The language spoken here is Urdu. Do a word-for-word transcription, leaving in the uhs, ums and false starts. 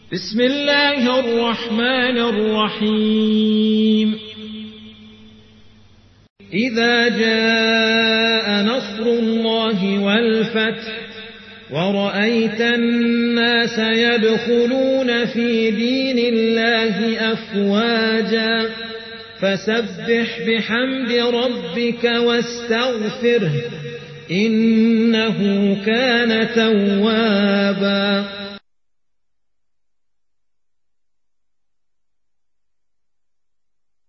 بسم الله الرحمن الرحيم إذا جاء نصر الله والفتح ورأيت الناس يدخلون في دين الله أفواجا فسبح بحمد ربك واستغفره إنه كان توابا